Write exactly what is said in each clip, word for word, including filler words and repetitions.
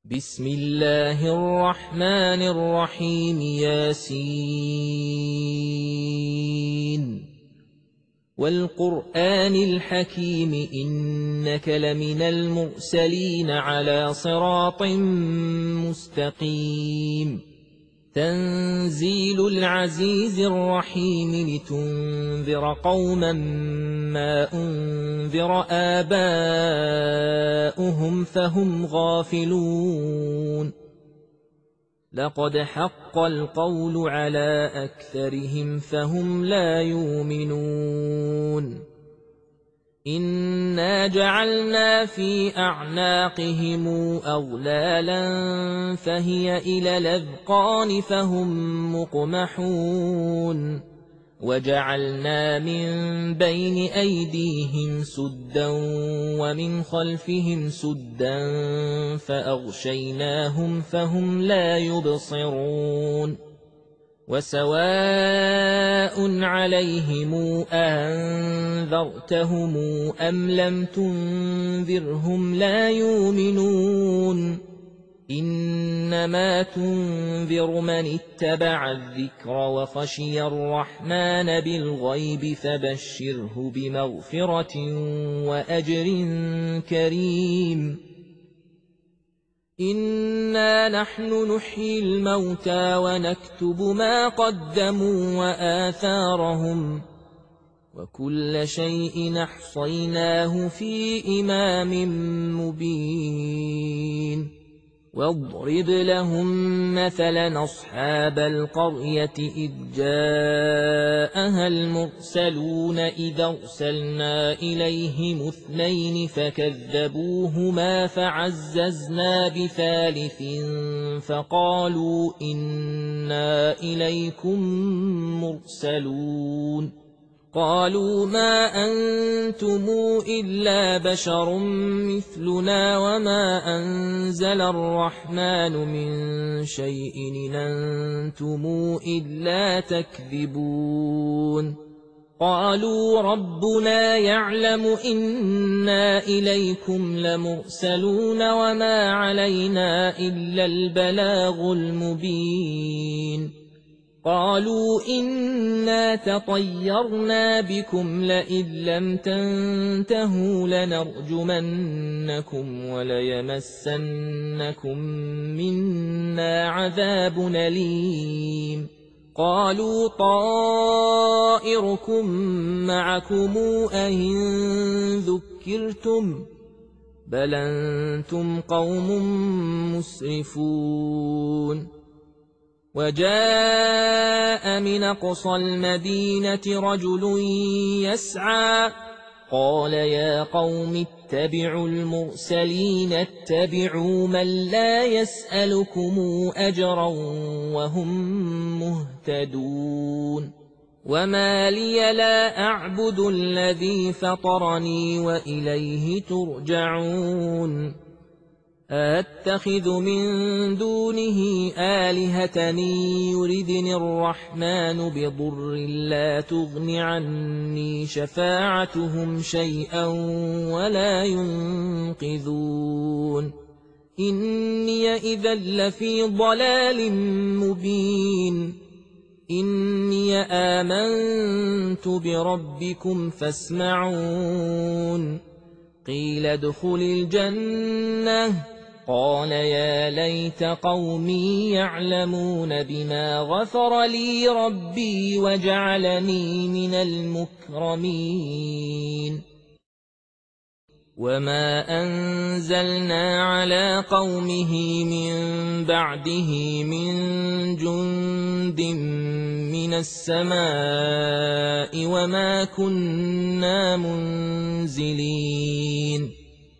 بسم الله الرحمن الرحيم ياسين والقرآن الحكيم إنك لمن المرسلين على صراط مستقيم تنزيل العزيز الرحيم لتنذر قوما ما أنذر آباؤهم فهم غافلون لقد حق القول على أكثرهم فهم لا يؤمنون إنا جعلنا في أعناقهم أغلالا فهي إلى الأذقان فهم مقمحون وجعلنا من بين أيديهم سدا ومن خلفهم سدا فأغشيناهم فهم لا يبصرون وسواء عليهم أنذرتهم أم لم تنذرهم لا يؤمنون إنما تنذر من اتبع الذكر وخشي الرحمن بالغيب فبشره بمغفرة وأجر كريم إنا نحن نحيي الموتى ونكتب ما قدموا وآثارهم وكل شيء أحصيناه في إمام مبين واضرب لهم مثلا أصحاب القرية إذ جاءها المرسلون إذ أرسلنا إليهم اثنين فكذبوهما فعززنا بثالث فقالوا إنا إليكم مرسلون قالوا ما أنتم إلا بشر مثلنا وما أنزل الرحمن من شيء إن أنتم إلا تكذبون قالوا ربنا يعلم إنا إليكم لمرسلون وما علينا إلا البلاغ المبين قالوا إنا تطيرنا بكم لئن لم تنتهوا لنرجمنكم وليمسنكم منا عذاب أليم قالوا طائركم معكم أئن ذكرتم بل أنتم قوم مسرفون وجاء من أقصى المدينة رجل يسعى قال يا قوم اتبعوا المرسلين اتبعوا من لا يسألكم أجرا وهم مهتدون وما لي لا أعبد الذي فطرني وإليه ترجعون أتخذ من دونه آلهة يردني الرحمن بضر لا تغن عني شفاعتهم شيئا ولا ينقذون إني إذا لفي ضلال مبين إني آمنت بربكم فاسمعون قيل ادخل الجنة قال يا ليت قومي يعلمون بما غفر لي ربي وجعلني من المكرمين وما أنزلنا على قومه من بعده من جند من السماء وما كنا منزلين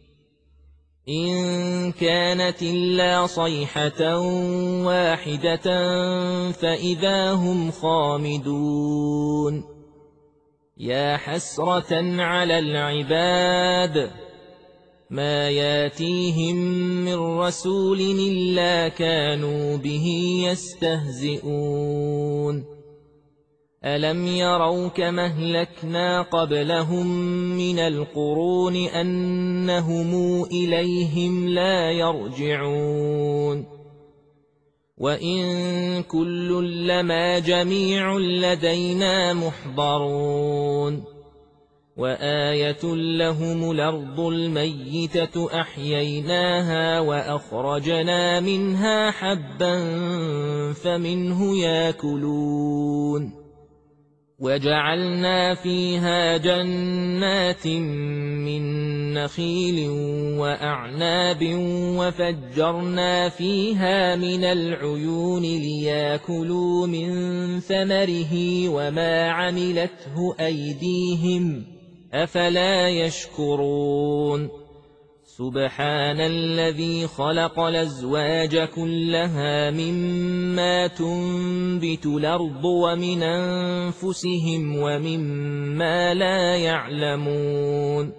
إن كانت إلا صيحة واحدة فإذا هم خامدون يا حسرة على العباد ما ياتيهم من رسول إلا كانوا به يستهزئون ألم يروا كما أهلكنا قبلهم من القرون أنهم إليهم لا يرجعون وإن كل لما جميع لدينا محضرون وآية لهم الأرض الميتة أحييناها وأخرجنا منها حبا فمنه يأكلون وجعلنا فيها جنات من نخيل وأعناب وفجرنا فيها من العيون ليأكلوا من ثمره وما عملته أيديهم أفلا يشكرون سبحان الذي خلق الأزواج كلها مما تنبت الأرض ومن أنفسهم ومما لا يعلمون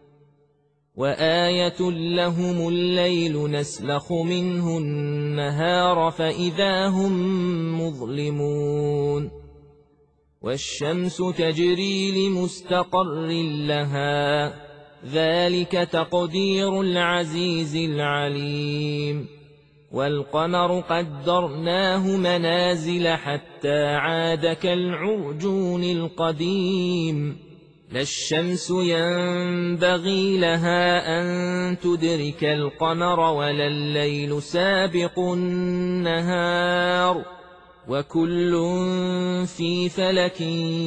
وآية لهم الليل نسلخ منه النهار فإذا هم مظلمون والشمس تجري لمستقر لها ذلك تقدير العزيز العليم والقمر قدرناه منازل حتى عاد كالعرجون القديم لا الشمس ينبغي لها أن تدرك القمر ولا الليل سابق النهار وكل في فلك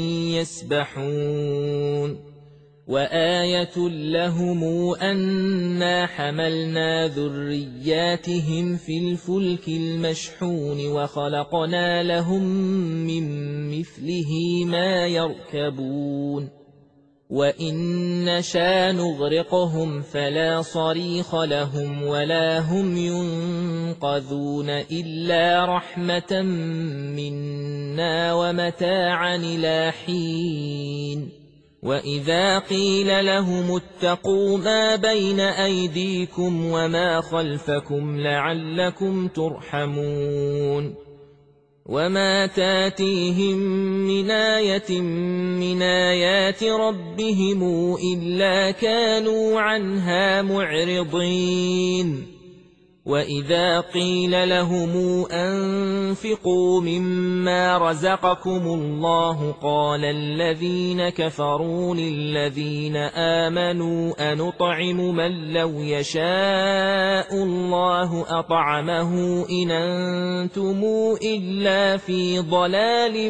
يسبحون وآية لهم أنا حملنا ذرياتهم في الفلك المشحون وخلقنا لهم من مثله ما يركبون وإن نشاء نغرقهم فلا صريخ لهم ولا هم ينقذون إلا رحمة منا ومتاعا إلى حين وإذا قيل لهم اتقوا ما بين أيديكم وما خلفكم لعلكم ترحمون وما تاتيهم من آية من آيات ربهم إلا كانوا عنها معرضين وإذا قيل لهم أنفقوا مما رزقكم الله قال الذين كفروا للذين آمنوا أنطعم من لو يشاء الله أطعمه إن أنتم إلا في ضلال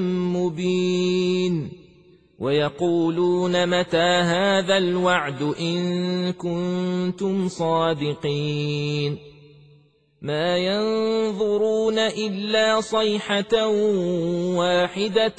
مبين ويقولون متى هذا الوعد إن كنتم صادقين ما ينظرون إلا صيحة واحدة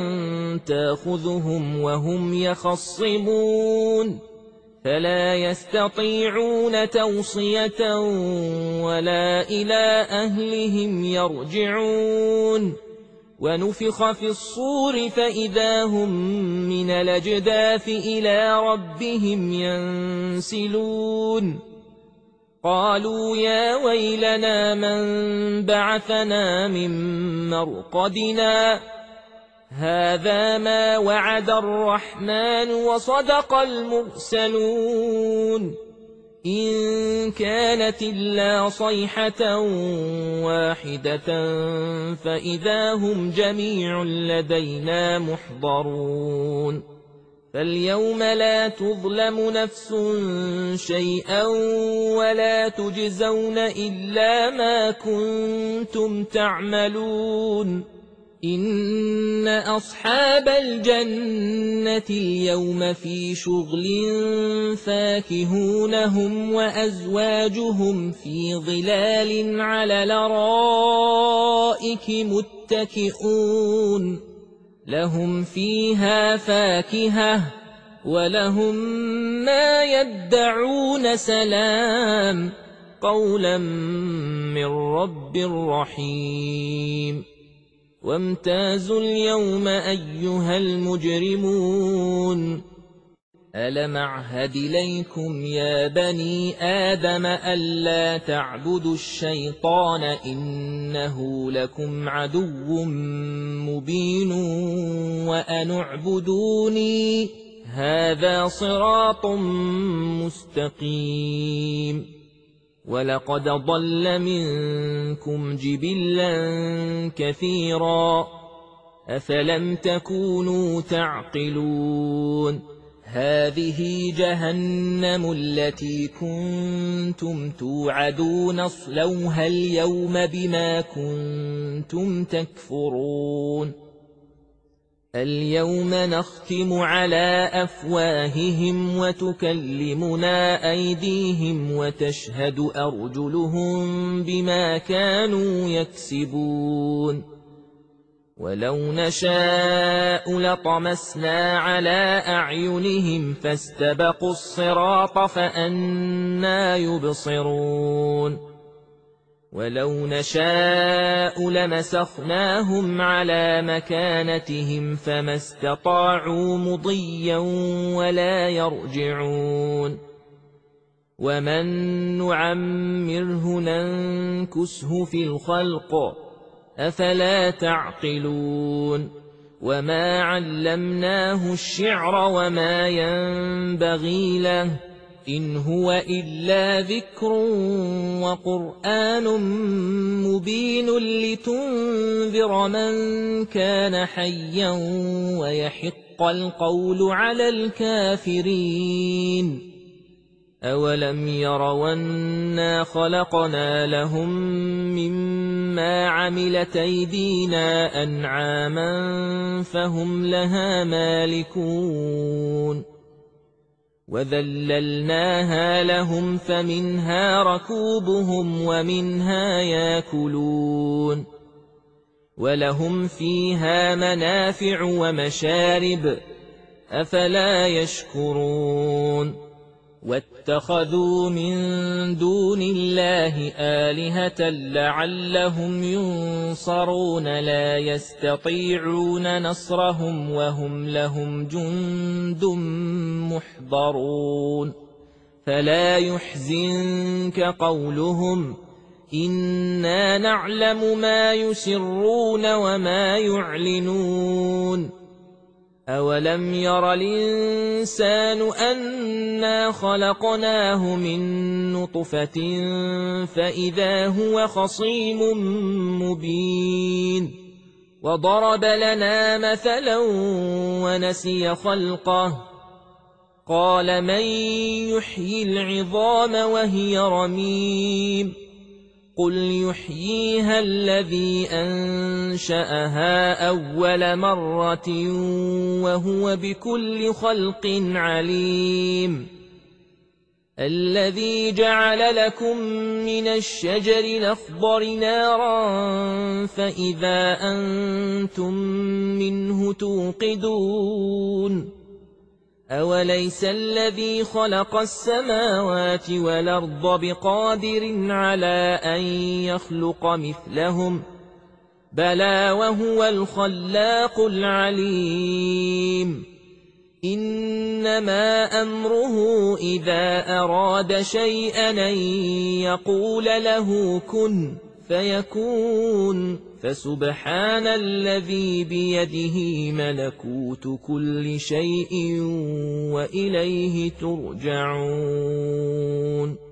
تأخذهم وهم يخصمون فلا يستطيعون توصية ولا إلى أهلهم يرجعون ونفخ في الصور فإذا هم من الأجداث إلى ربهم ينسلون قالوا يا ويلنا من بعثنا من مرقدنا هذا ما وعد الرحمن وصدق المرسلون إن كانت إلا صيحة واحدة فإذا هم جميع لدينا محضرون فاليوم لا تظلم نفس شيئا ولا تجزون إلا ما كنتم تعملون إن أصحاب الجنة اليوم في شغل فاكهون هم وأزواجهم في ظلال على الأرائك متكئون لهم فيها فاكهة ولهم ما يدعون سلام قولا من رب رحيم وامتازوا اليوم أيها المجرمون ألم أعهد إليكم يا بني آدم ألا تعبدوا الشيطان إنه لكم عدو مبين وأن اعبدوني هذا صراط مستقيم ولقد ضل منكم جبلا كثيرا أفلم تكونوا تعقلون هذه جهنم التي كنتم توعدون اصلوها اليوم بما كنتم تكفرون اليوم نختم على أفواههم وتكلمنا أيديهم وتشهد أرجلهم بما كانوا يكسبون ولو نشاء لطمسنا على أعينهم فاستبقوا الصراط فأنى يبصرون ولو نشاء لمسخناهم على مكانتهم فما استطاعوا مضيا ولا يرجعون ومن نعمره ننكسه في الخلق أفلا تعقلون وما علمناه الشعر وما ينبغي له إن هو إلا ذكر وقرآن مبين لتنذر من كان حيا ويحق القول على الكافرين أولم يروا أنا خلقنا لهم مما عملت أيدينا أنعاما فهم لها مالكون وذللناها لهم فمنها ركوبهم ومنها ياكلون ولهم فيها منافع ومشارب أفلا يشكرون واتخذوا من دون الله آلهة لعلهم ينصرون لا يستطيعون نصرهم وهم لهم جند محضرون فلا يحزنك قولهم إنا نعلم ما يسرون وما يعلنون أولم ير الإنسان أنا خلقناه من نطفة فإذا هو خصيم مبين وضرب لنا مثلا ونسي خلقه قال من يحيي العظام وهي رميم قل يحييها الذي أنشأها أول مرة وهو بكل خلق عليم الذي جعل لكم من الشجر الأخضر نارا فإذا أنتم منه توقدون أوليس الذي خلق السماوات والأرض بقادر على أن يخلق مثلهم بلى وهو الخلاق العليم إنما أمره إذا أراد شيئا أن يقول له كن فيكون فسبحان الذي بيده ملكوت كل شيء وإليه ترجعون